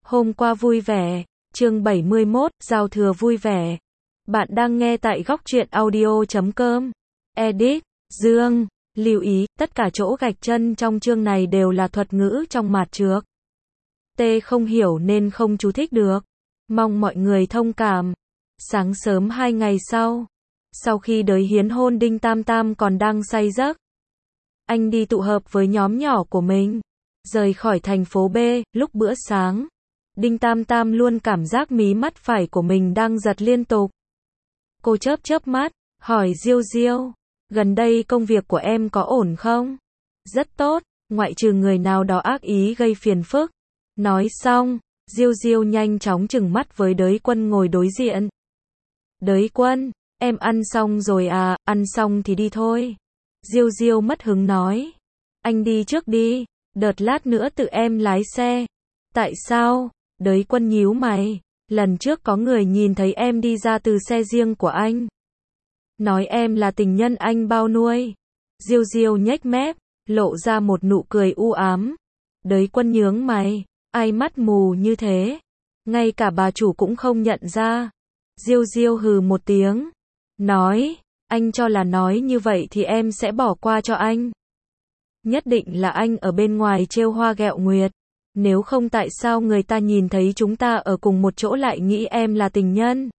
Hôm qua vui vẻ, chương 71, giao thừa vui vẻ. Bạn đang nghe tại góc truyện audio.com. Edit, Dương, lưu ý, tất cả chỗ gạch chân trong chương này đều là thuật ngữ trong mạt trước. T không hiểu nên không chú thích được. Mong mọi người thông cảm. Sáng sớm 2 ngày sau khi đới hiến hôn Đinh Tam Tam còn đang say giấc. Anh đi tụ hợp với nhóm nhỏ của mình. Rời khỏi thành phố B, lúc bữa sáng. Đinh Tam Tam luôn cảm giác mí mắt phải của mình đang giật liên tục. Cô chớp chớp mắt, hỏi Diêu Diêu, gần đây công việc của em có ổn không? Rất tốt, ngoại trừ người nào đó ác ý gây phiền phức. Nói xong, Diêu Diêu nhanh chóng trừng mắt với Đới Quân ngồi đối diện. Đới Quân, em ăn xong rồi à, ăn xong thì đi thôi. Diêu Diêu mất hứng nói. Anh đi trước đi, đợt lát nữa tự em lái xe. Tại sao? Đới Quân nhíu mày. Lần trước có người nhìn thấy em đi ra từ xe riêng của anh. Nói em là tình nhân anh bao nuôi. Diêu Diêu nhếch mép, lộ ra một nụ cười u ám. Đới Quân nhướng mày. Ai mắt mù như thế? Ngay cả bà chủ cũng không nhận ra. Diêu Diêu hừ một tiếng. Nói, anh cho là nói như vậy thì em sẽ bỏ qua cho anh. Nhất định là anh ở bên ngoài trêu hoa ghẹo nguyệt. Nếu không tại sao người ta nhìn thấy chúng ta ở cùng một chỗ lại nghĩ em là tình nhân,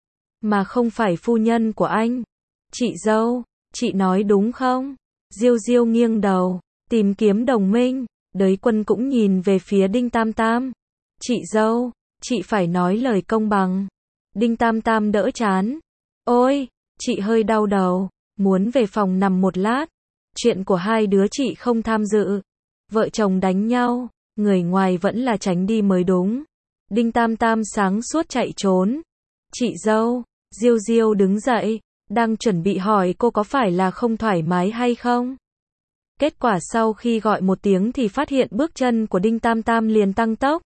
mà không phải phu nhân của anh. Chị dâu, chị nói đúng không? Diêu Diêu nghiêng đầu, tìm kiếm đồng minh. Đới Quân cũng nhìn về phía Đinh Tam Tam. Chị dâu, chị phải nói lời công bằng. Đinh Tam Tam đỡ chán. Ôi, chị hơi đau đầu, muốn về phòng nằm một lát. Chuyện của hai đứa chị không tham dự. Vợ chồng đánh nhau, người ngoài vẫn là tránh đi mới đúng. Đinh Tam Tam sáng suốt chạy trốn. Chị dâu, Diêu Diêu đứng dậy, đang chuẩn bị hỏi cô có phải là không thoải mái hay không. Kết quả sau khi gọi một tiếng thì phát hiện bước chân của Đinh Tam Tam liền tăng tốc.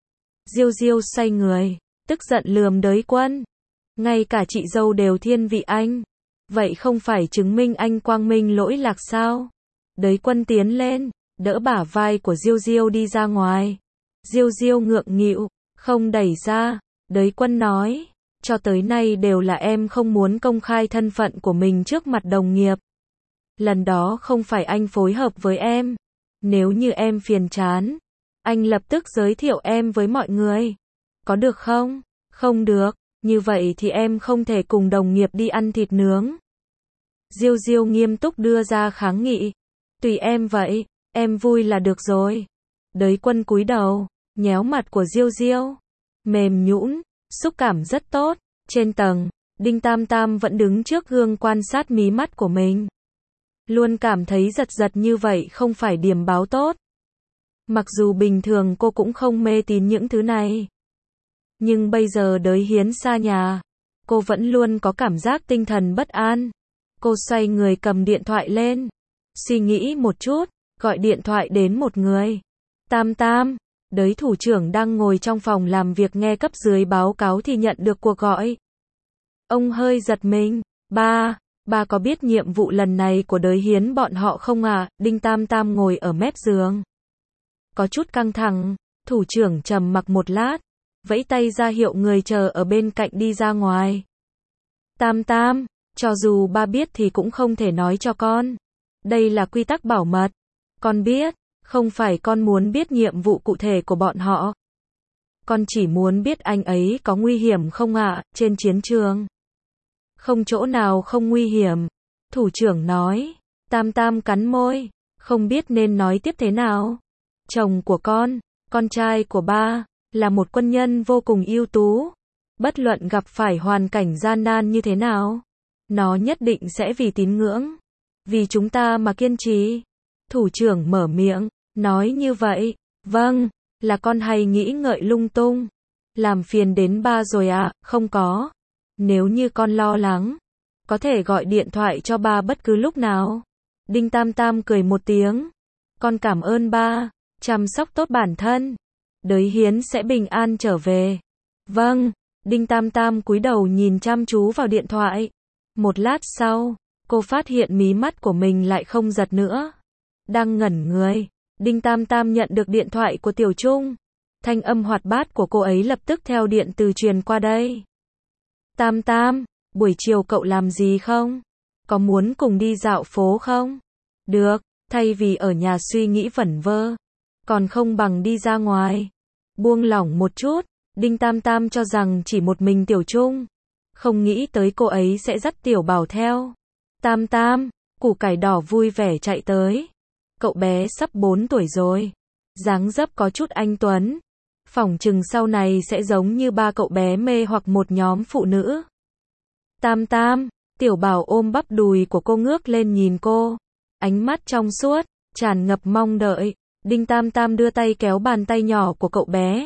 Diêu Diêu xoay người, tức giận lườm Đới Quân. Ngay cả chị dâu đều thiên vị anh. Vậy không phải chứng minh anh quang minh lỗi lạc sao? Đới Quân tiến lên, đỡ bả vai của Diêu Diêu đi ra ngoài. Diêu Diêu ngượng nghịu, không đẩy ra. Đới Quân nói, cho tới nay đều là em không muốn công khai thân phận của mình trước mặt đồng nghiệp. Lần đó không phải anh phối hợp với em. Nếu như em phiền chán, anh lập tức giới thiệu em với mọi người. Có được không? Không được, như vậy thì em không thể cùng đồng nghiệp đi ăn thịt nướng. Diêu Diêu nghiêm túc đưa ra kháng nghị. Tùy em vậy, em vui là được rồi. Đới Quân cúi đầu, nhéo mặt của Diêu Diêu. Mềm nhũn, xúc cảm rất tốt. Trên tầng, Đinh Tam Tam vẫn đứng trước gương quan sát mí mắt của mình. Luôn cảm thấy giật giật như vậy không phải điểm báo tốt. Mặc dù bình thường cô cũng không mê tín những thứ này. Nhưng bây giờ Đới Hiến xa nhà, cô vẫn luôn có cảm giác tinh thần bất an. Cô xoay người cầm điện thoại lên. Suy nghĩ một chút, gọi điện thoại đến một người. Tam Tam, Đới thủ trưởng đang ngồi trong phòng làm việc nghe cấp dưới báo cáo thì nhận được cuộc gọi. Ông hơi giật mình. Ba có biết nhiệm vụ lần này của Đới Hiến bọn họ không à? Đinh Tam Tam ngồi ở mép giường. Có chút căng thẳng, thủ trưởng trầm mặc một lát, vẫy tay ra hiệu người chờ ở bên cạnh đi ra ngoài. Tam Tam, cho dù ba biết thì cũng không thể nói cho con. Đây là quy tắc bảo mật. Con biết, không phải con muốn biết nhiệm vụ cụ thể của bọn họ. Con chỉ muốn biết anh ấy có nguy hiểm không ạ, trên chiến trường. Không chỗ nào không nguy hiểm. Thủ trưởng nói. Tam Tam cắn môi, không biết nên nói tiếp thế nào. Chồng của con trai của ba, là một quân nhân vô cùng ưu tú. Bất luận gặp phải hoàn cảnh gian nan như thế nào, nó nhất định sẽ vì tín ngưỡng, vì chúng ta mà kiên trì. Thủ trưởng mở miệng, nói như vậy. Vâng, là con hay nghĩ ngợi lung tung. Làm phiền đến ba rồi ạ, không có. Nếu như con lo lắng, có thể gọi điện thoại cho ba bất cứ lúc nào. Đinh Tam Tam cười một tiếng. Con cảm ơn ba, chăm sóc tốt bản thân. Đới Hiến sẽ bình an trở về. Vâng, Đinh Tam Tam cúi đầu nhìn chăm chú vào điện thoại. Một lát sau, cô phát hiện mí mắt của mình lại không giật nữa. Đang ngẩn người, Đinh Tam Tam nhận được điện thoại của Tiểu Trung. Thanh âm hoạt bát của cô ấy lập tức theo điện từ truyền qua đây. Tam Tam, buổi chiều cậu làm gì không? Có muốn cùng đi dạo phố không? Được, thay vì ở nhà suy nghĩ vẩn vơ, còn không bằng đi ra ngoài. Buông lỏng một chút, Đinh Tam Tam cho rằng chỉ một mình Tiểu Trung. Không nghĩ tới cô ấy sẽ dắt Tiểu Bảo theo. Tam Tam, củ cải đỏ vui vẻ chạy tới. Cậu bé sắp 4 tuổi rồi. Dáng dấp có chút anh tuấn. Phỏng chừng sau này sẽ giống như ba cậu bé mê hoặc một nhóm phụ nữ. Tam Tam, Tiểu Bảo ôm bắp đùi của cô ngước lên nhìn cô. Ánh mắt trong suốt, tràn ngập mong đợi. Đinh Tam Tam đưa tay kéo bàn tay nhỏ của cậu bé.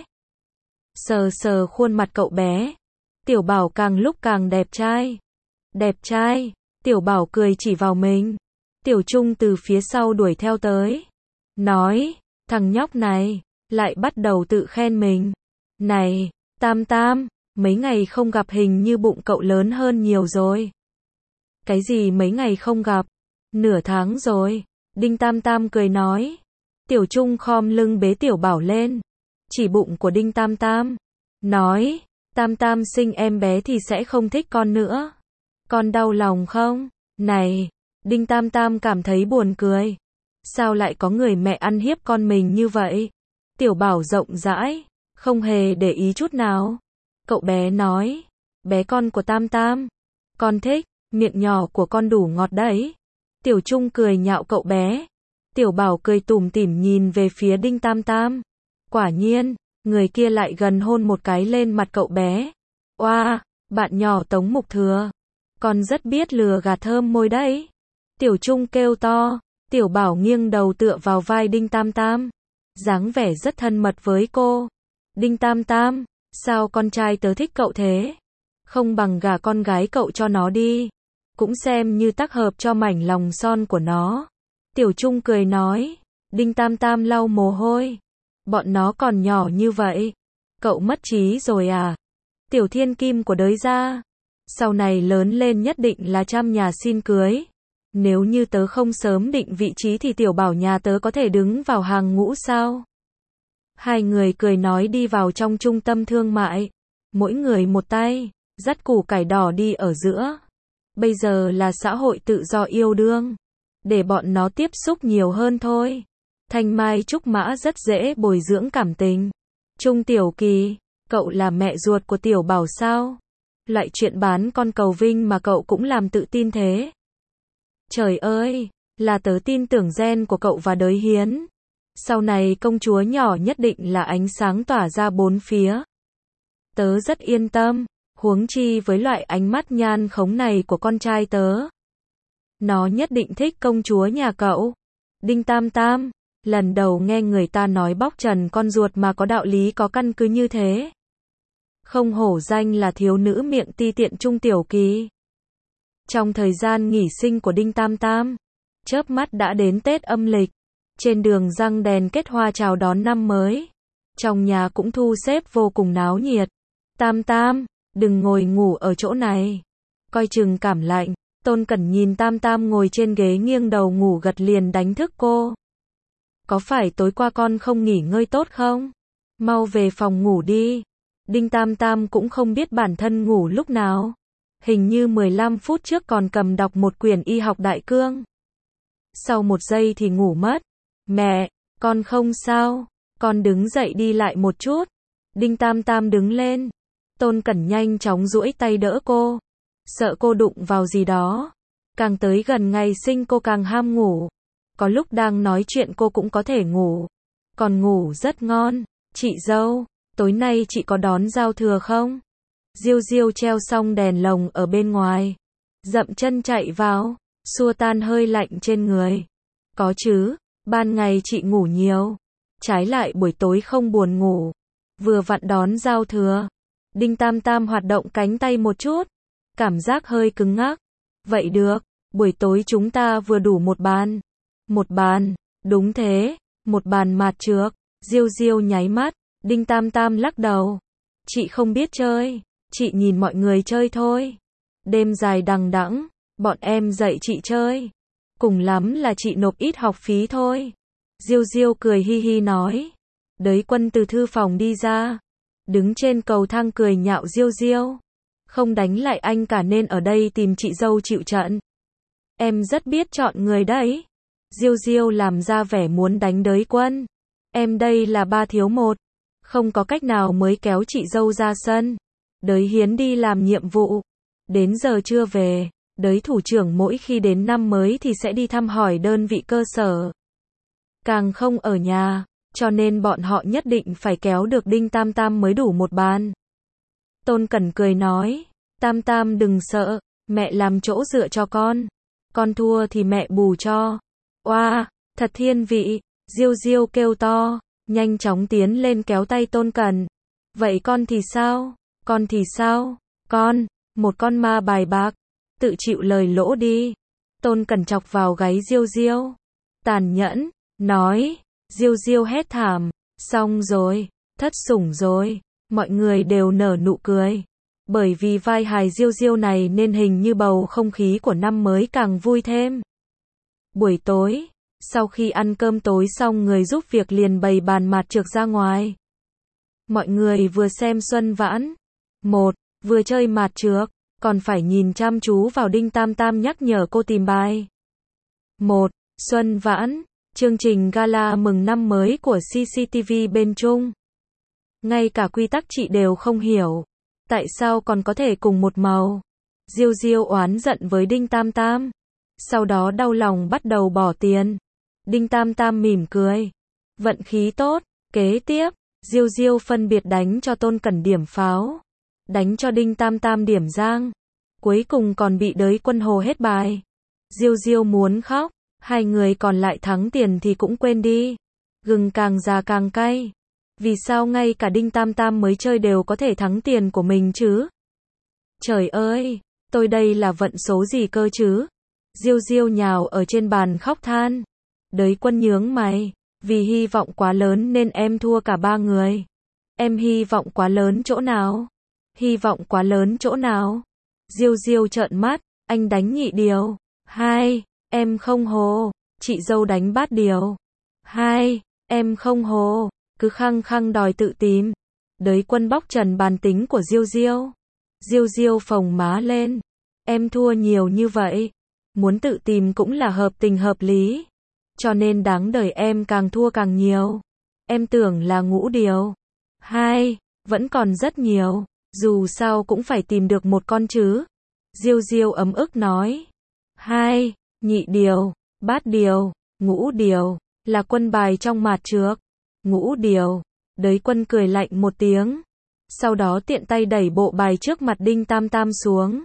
Sờ sờ khuôn mặt cậu bé. Tiểu Bảo càng lúc càng đẹp trai. Đẹp trai, Tiểu Bảo cười chỉ vào mình. Tiểu Trung từ phía sau đuổi theo tới. Nói, thằng nhóc này, lại bắt đầu tự khen mình. Này, Tam Tam, mấy ngày không gặp hình như bụng cậu lớn hơn nhiều rồi. Cái gì mấy ngày không gặp? Nửa tháng rồi. Đinh Tam Tam cười nói. Tiểu Trung khom lưng bế Tiểu Bảo lên. Chỉ bụng của Đinh Tam Tam. Nói, Tam Tam sinh em bé thì sẽ không thích con nữa. Con đau lòng không? Này, Đinh Tam Tam cảm thấy buồn cười. Sao lại có người mẹ ăn hiếp con mình như vậy? Tiểu Bảo rộng rãi, không hề để ý chút nào. Cậu bé nói, bé con của Tam Tam. Con thích, miệng nhỏ của con đủ ngọt đấy. Tiểu Trung cười nhạo cậu bé. Tiểu Bảo cười tủm tỉm nhìn về phía Đinh Tam Tam. Quả nhiên, người kia lại gần hôn một cái lên mặt cậu bé. Oa, bạn nhỏ Tống Mục Thừa. Con rất biết lừa gạt thơm môi đấy. Tiểu Trung kêu to. Tiểu Bảo nghiêng đầu tựa vào vai Đinh Tam Tam. Dáng vẻ rất thân mật với cô. Đinh Tam Tam, sao con trai tớ thích cậu thế? Không bằng gả con gái cậu cho nó đi. Cũng xem như tác hợp cho mảnh lòng son của nó. Tiểu Trung cười nói. Đinh Tam Tam lau mồ hôi. Bọn nó còn nhỏ như vậy. Cậu mất trí rồi à? Tiểu thiên kim của đới gia. Sau này lớn lên nhất định là trăm nhà xin cưới. Nếu như tớ không sớm định vị trí thì Tiểu Bảo nhà tớ có thể đứng vào hàng ngũ sao? Hai người cười nói đi vào trong trung tâm thương mại. Mỗi người một tay, dắt củ cải đỏ đi ở giữa. Bây giờ là xã hội tự do yêu đương. Để bọn nó tiếp xúc nhiều hơn thôi. Thanh Mai Trúc Mã rất dễ bồi dưỡng cảm tình. Trung Tiểu Kỳ, cậu là mẹ ruột của Tiểu Bảo sao? Loại chuyện bán con cầu vinh mà cậu cũng làm tự tin thế. Trời ơi, là tớ tin tưởng gen của cậu và đới hiến. Sau này công chúa nhỏ nhất định là ánh sáng tỏa ra bốn phía. Tớ rất yên tâm, huống chi với loại ánh mắt nhan khống này của con trai tớ. Nó nhất định thích công chúa nhà cậu. Đinh Tam Tam, lần đầu nghe người ta nói bóc trần con ruột mà có đạo lý có căn cứ như thế. Không hổ danh là thiếu nữ miệng ti tiện Trung Tiểu Kỳ. Trong thời gian nghỉ sinh của Đinh Tam Tam, chớp mắt đã đến Tết âm lịch. Trên đường răng đèn kết hoa chào đón năm mới. Trong nhà cũng thu xếp vô cùng náo nhiệt. Tam Tam, đừng ngồi ngủ ở chỗ này. Coi chừng cảm lạnh. Tôn Cẩn nhìn Tam Tam ngồi trên ghế nghiêng đầu ngủ gật liền đánh thức cô. Có phải tối qua con không nghỉ ngơi tốt không? Mau về phòng ngủ đi. Đinh Tam Tam cũng không biết bản thân ngủ lúc nào. Hình như 15 phút trước còn cầm đọc một quyển y học đại cương. Sau một giây thì ngủ mất. Mẹ, con không sao. Con đứng dậy đi lại một chút. Đinh Tam Tam đứng lên. Tôn Cẩn nhanh chóng duỗi tay đỡ cô. Sợ cô đụng vào gì đó. Càng tới gần ngày sinh cô càng ham ngủ. Có lúc đang nói chuyện cô cũng có thể ngủ. Còn ngủ rất ngon. Chị dâu, tối nay chị có đón giao thừa không? Diêu Diêu treo xong đèn lồng ở bên ngoài. Dậm chân chạy vào, xua tan hơi lạnh trên người. Có chứ, ban ngày chị ngủ nhiều. Trái lại buổi tối không buồn ngủ. Vừa vặn đón giao thừa. Đinh Tam Tam hoạt động cánh tay một chút. Cảm giác hơi cứng ngắc. Vậy được, buổi tối chúng ta vừa đủ một bàn. Một bàn, đúng thế, một bàn mạt trược. Diêu Diêu nháy mắt. Đinh Tam Tam lắc đầu. Chị không biết chơi. Chị nhìn mọi người chơi thôi. Đêm dài đằng đẵng, bọn em dạy chị chơi. Cùng lắm là chị nộp ít học phí thôi. Diêu Diêu cười hi hi nói. Đới Quân từ thư phòng đi ra, đứng trên cầu thang cười nhạo Diêu Diêu. Không đánh lại anh cả nên ở đây tìm chị dâu chịu trận. Em rất biết chọn người đấy. Diêu Diêu làm ra vẻ muốn đánh Đới Quân. Em đây là 3 thiếu 1. Không có cách nào mới kéo chị dâu ra sân. Đới Hiến đi làm nhiệm vụ. Đến giờ trưa về. Đới thủ trưởng mỗi khi đến năm mới thì sẽ đi thăm hỏi đơn vị cơ sở. Càng không ở nhà, cho nên bọn họ nhất định phải kéo được Đinh Tam Tam mới đủ một bàn. Tôn Cẩn cười nói, Tam Tam đừng sợ, mẹ làm chỗ dựa cho con thua thì mẹ bù cho. Oa, thật thiên vị, Diêu Diêu kêu to, nhanh chóng tiến lên kéo tay Tôn Cẩn. Vậy con thì sao? Con thì sao? Con, một con ma bài bạc, tự chịu lời lỗ đi. Tôn Cẩn chọc vào gáy Diêu Diêu, tàn nhẫn, nói, Diêu Diêu hét thảm, xong rồi, thất sủng rồi, mọi người đều nở nụ cười. Bởi vì vai hài Diêu Diêu này nên hình như bầu không khí của năm mới càng vui thêm. Buổi tối, sau khi ăn cơm tối xong người giúp việc liền bày bàn mạt trược ra ngoài. Mọi người vừa xem Xuân Vãn, vừa chơi mạt trược, còn phải nhìn chăm chú vào Đinh Tam Tam nhắc nhở cô tìm bài. Xuân Vãn, chương trình gala mừng năm mới của CCTV bên Trung. Ngay cả quy tắc chị đều không hiểu. Tại sao còn có thể cùng một màu? Diêu Diêu oán giận với Đinh Tam Tam. Sau đó đau lòng bắt đầu bỏ tiền. Đinh Tam Tam mỉm cười. Vận khí tốt. Kế tiếp, Diêu Diêu phân biệt đánh cho Tôn Cẩn điểm pháo. Đánh cho Đinh Tam Tam điểm giang. Cuối cùng còn bị Đới Quân hồ hết bài. Diêu Diêu muốn khóc. Hai người còn lại thắng tiền thì cũng quên đi. Gừng càng già càng cay. Vì sao ngay cả Đinh Tam Tam mới chơi đều có thể thắng tiền của mình chứ? Trời ơi, tôi đây là vận số gì cơ chứ? Diêu Diêu nhào ở trên bàn khóc than. Đới Quân nhướng mày, vì hy vọng quá lớn nên em thua cả 3 người. Em hy vọng quá lớn chỗ nào? Hy vọng quá lớn chỗ nào? Diêu Diêu trợn mắt, anh đánh nhị điều. 2, em không hồ, chị dâu đánh bát điều. 2, em không hồ. Cứ khăng khăng đòi tự tìm. Đới Quân bóc trần bàn tính của Diêu Diêu. Diêu Diêu phồng má lên. Em thua nhiều như vậy. Muốn tự tìm cũng là hợp tình hợp lý. Cho nên đáng đời em càng thua càng nhiều. Em tưởng là ngũ điều. 2, vẫn còn rất nhiều. Dù sao cũng phải tìm được một con chứ. Diêu Diêu ấm ức nói. 2, nhị điều, bát điều, ngũ điều, là quân bài trong mạt trược. Ngũ điều. Đới Quân cười lạnh một tiếng. Sau đó tiện tay đẩy bộ bài trước mặt Đinh Tam Tam xuống.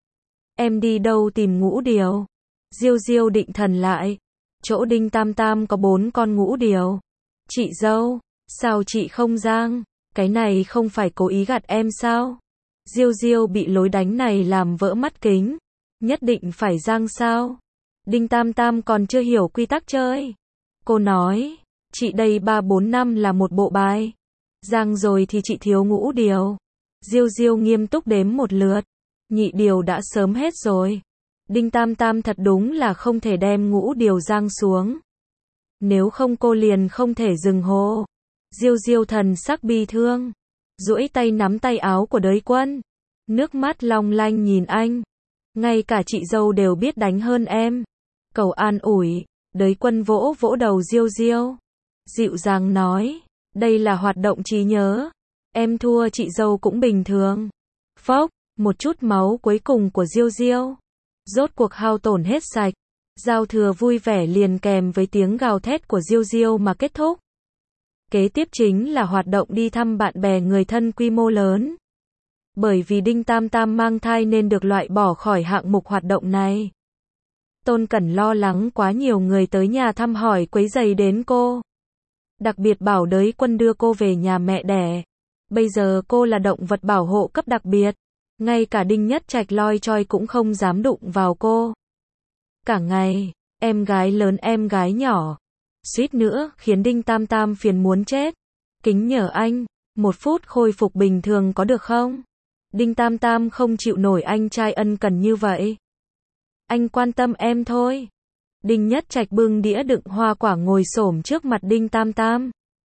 Em đi đâu tìm ngũ điều? Diêu Diêu định thần lại. Chỗ Đinh Tam Tam có 4 con ngũ điều. Chị dâu, sao chị không giang? Cái này không phải cố ý gạt em sao? Diêu Diêu bị lối đánh này làm vỡ mắt kính. Nhất định phải giang sao? Đinh Tam Tam còn chưa hiểu quy tắc chơi. Cô nói, chị đây 3, 4, 5 là một bộ bài. Giang rồi thì chị thiếu ngũ điều. Diêu Diêu nghiêm túc đếm một lượt. Nhị điều đã sớm hết rồi. Đinh Tam Tam thật đúng là không thể đem ngũ điều giang xuống. Nếu không cô liền không thể dừng hô. Diêu Diêu thần sắc bi thương. Duỗi tay nắm tay áo của Đới Quân. Nước mắt long lanh nhìn anh. Ngay cả chị dâu đều biết đánh hơn em. Cầu an ủi. Đới Quân vỗ vỗ đầu Diêu Diêu. Dịu dàng nói. Đây là hoạt động trí nhớ. Em thua chị dâu cũng bình thường. Phốc, một chút máu cuối cùng của Diêu Diêu. Rốt cuộc hao tổn hết sạch. Giao thừa vui vẻ liền kèm với tiếng gào thét của Diêu Diêu mà kết thúc. Kế tiếp chính là hoạt động đi thăm bạn bè người thân quy mô lớn. Bởi vì Đinh Tam Tam mang thai nên được loại bỏ khỏi hạng mục hoạt động này. Tôn Cẩn lo lắng quá nhiều người tới nhà thăm hỏi quấy rầy đến cô. Đặc biệt bảo Đới Quân đưa cô về nhà mẹ đẻ. Bây giờ cô là động vật bảo hộ cấp đặc biệt. Ngay cả Đinh Nhất Trạch loi choi cũng không dám đụng vào cô. Cả ngày, em gái lớn em gái nhỏ. Suýt nữa khiến Đinh Tam Tam phiền muốn chết. Kính nhờ anh, 1 phút khôi phục bình thường có được không? Đinh Tam Tam không chịu nổi anh trai ân cần như vậy. Anh quan tâm em thôi. Đinh Nhất Trạch bưng đĩa đựng hoa quả ngồi xổm trước mặt Đinh Tam Tam.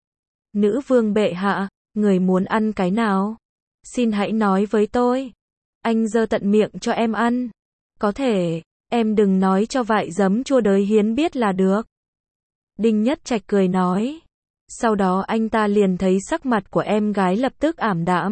Nữ vương bệ hạ, người muốn ăn cái nào? Xin hãy nói với tôi. Anh giơ tận miệng cho em ăn. Có thể, em đừng nói cho vại giấm chua đới Hiến biết là được. Đinh Nhất Trạch cười nói. Sau đó anh ta liền thấy sắc mặt của em gái lập tức ảm đạm.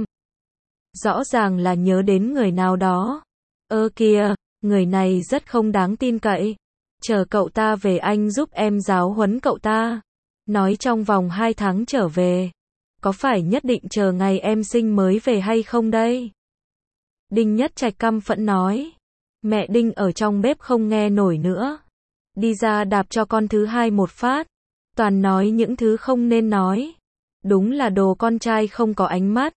Rõ ràng là nhớ đến người nào đó. Kìa, người này rất không đáng tin cậy. Chờ cậu ta về anh giúp em giáo huấn cậu ta. Nói trong vòng 2 tháng trở về. Có phải nhất định chờ ngày em sinh mới về hay không đây? Đinh Nhất Trạch căm phẫn nói. Mẹ Đinh ở trong bếp không nghe nổi nữa. Đi ra đạp cho con thứ hai một phát. Toàn nói những thứ không nên nói. Đúng là đồ con trai không có ánh mắt.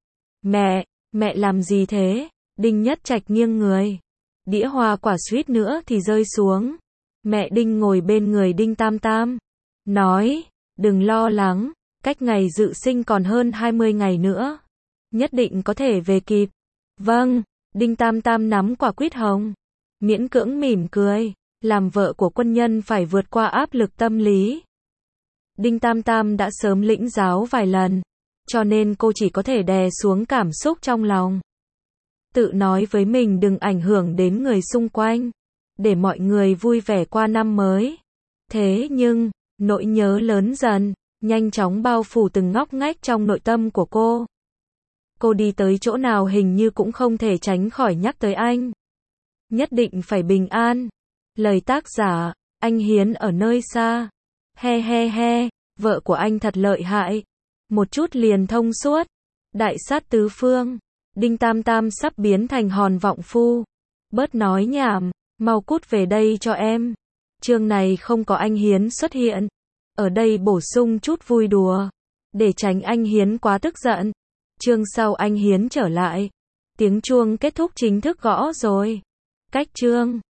Mẹ làm gì thế? Đinh Nhất Trạch nghiêng người. Đĩa hoa quả suýt nữa thì rơi xuống. Mẹ Đinh ngồi bên người Đinh Tam Tam. Nói, đừng lo lắng, cách ngày dự sinh còn hơn 20 ngày nữa. Nhất định có thể về kịp. Vâng, Đinh Tam Tam nắm quả quýt hồng. Miễn cưỡng mỉm cười. Làm vợ của quân nhân phải vượt qua áp lực tâm lý. Đinh Tam Tam đã sớm lĩnh giáo vài lần. Cho nên cô chỉ có thể đè xuống cảm xúc trong lòng. Tự nói với mình đừng ảnh hưởng đến người xung quanh. Để mọi người vui vẻ qua năm mới. Thế nhưng, nỗi nhớ lớn dần, nhanh chóng bao phủ từng ngóc ngách trong nội tâm của cô. Cô đi tới chỗ nào hình như cũng không thể tránh khỏi nhắc tới anh. Nhất định phải bình an. Lời tác giả, anh Hiến ở nơi xa. He, vợ của anh thật lợi hại. Một chút liền thông suốt. Đại sát tứ phương. Đinh Tam Tam sắp biến thành hòn vọng phu. Bớt nói nhảm, mau cút về đây cho em. Chương này không có anh Hiến xuất hiện. Ở đây bổ sung chút vui đùa. Để tránh anh Hiến quá tức giận. Chương sau anh Hiến trở lại. Tiếng chuông kết thúc chính thức gõ rồi. Cách chương